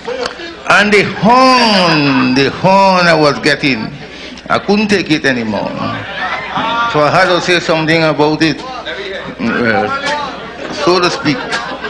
And the horn I was getting, I couldn't take it anymore. So I had to say something about it, so to speak.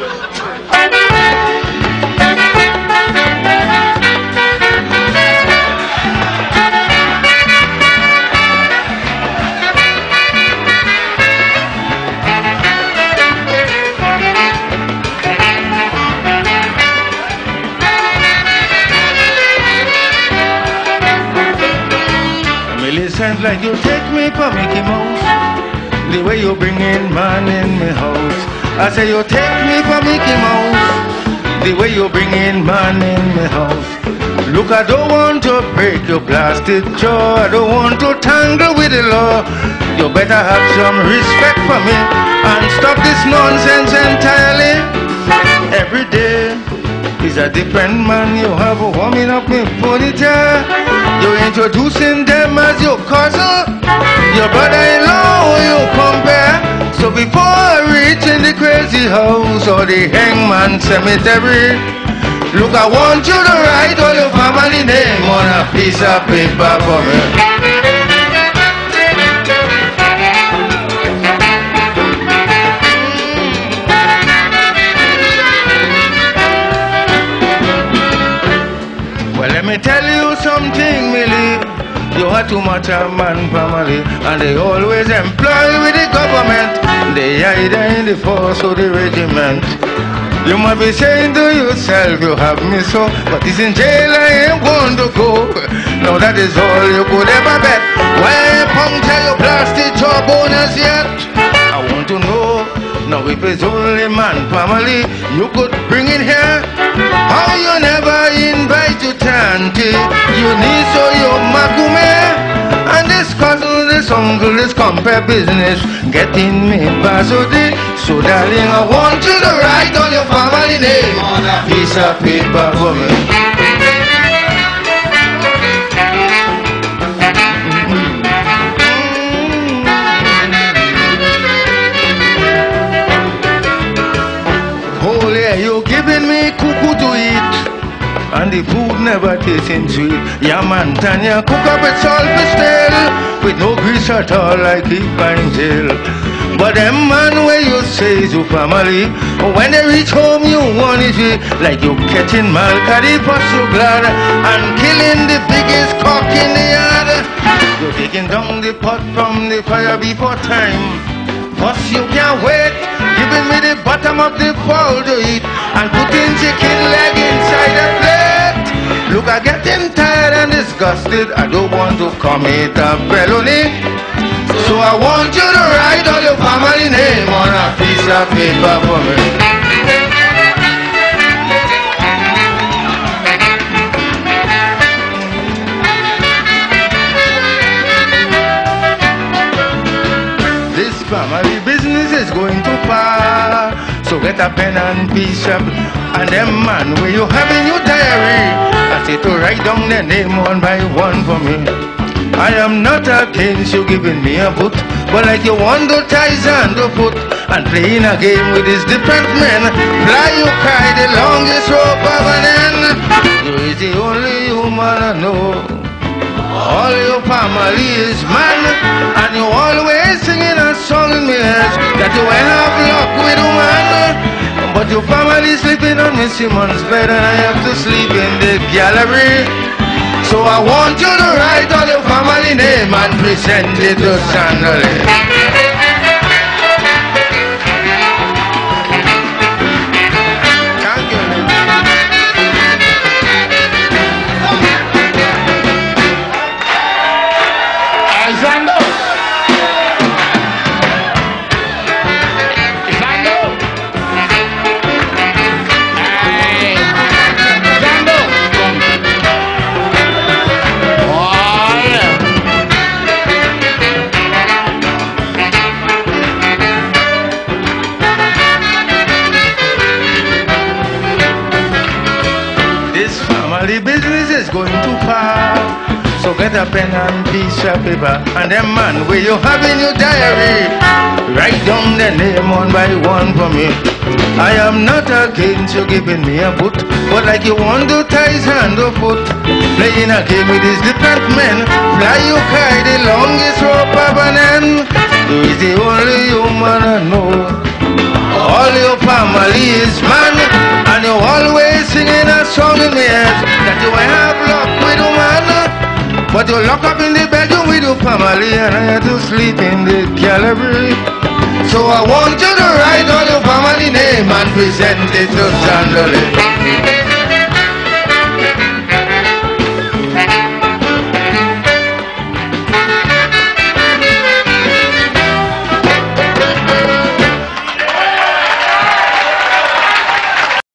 Millicent, like you take me for Mickey Mouse, the way you bring in man in my house. I say you take me for Mickey Mouse, the way you bring in man in my house. Look, I don't want to break your plastic jaw, I don't want to tangle with the law. You better have some respect for me and stop this nonsense entirely. Every day is a different man you have warming up me ponytail. You're introducing them as your cousin, your brother-in-law you compare. So before I reach in the crazy house or the hangman cemetery, look, I want you to write all your family name on a piece of paper for me. Well, let me tell you something, Millie. You are too much a man family, and they always employ with the government. They either in the force or the regiment. You might be saying to yourself, you have me so, but it's in jail I ain't going to go. Now that is all you could ever bet. Why puncture your plastic jaw bonus yet? I want to know, now if it's only man family you could bring in here, how you never invite your auntie, your niece or your makume, and this cousin, this uncle, this compare business getting me basodi. So darling, I want you to write all your family name on a piece of paper for me. You giving me cuckoo to eat, and the food never tasting sweet. Yeah, man, Tanya, cook up with salt fish tail, with no grease at all like keep pine tail. But them man where you say is your family, when they reach home you want it like you catching Malkadi for so glad and killing the biggest cock in the yard. You're taking down the pot from the fire before time. First you can't wait, giving me the bottom of the bowl to eat and putting chicken leg inside the plate. Look, I getting tired and disgusted. I don't want to commit a felony. So I want you to write all your family name on a piece of paper for me. Family business is going too far, so get a pen and piece of, and them man where you have in your diary, I say to write down their name one by one for me. I am not against you giving me a boot, but like you want to ties and to foot, and playing a game with these different men, fly you cry the longest rope of an end. You is the only human I know. All your family is man, and you always singing a song in my head that you will have luck with woman. But your family sleeping on Miss Simon's bed, and I have to sleep in the gallery. So I want you to write all your family name and present it to Chandelier. The business is going too far, So get a pen and piece of paper, and them man where you have in your diary, write down the name one by one for me. I am not against you giving me a boot, but like you want to tie his hand or foot, playing a game with these different men, fly you kite the longest rope of an end. You is the only human I know. All your family is man, and you always singing a song in the head that you have luck with a man. But you lock up in the bedroom with your family, and I had to sleep in the gallery. So I want you to write all your family name and present it to Sandali.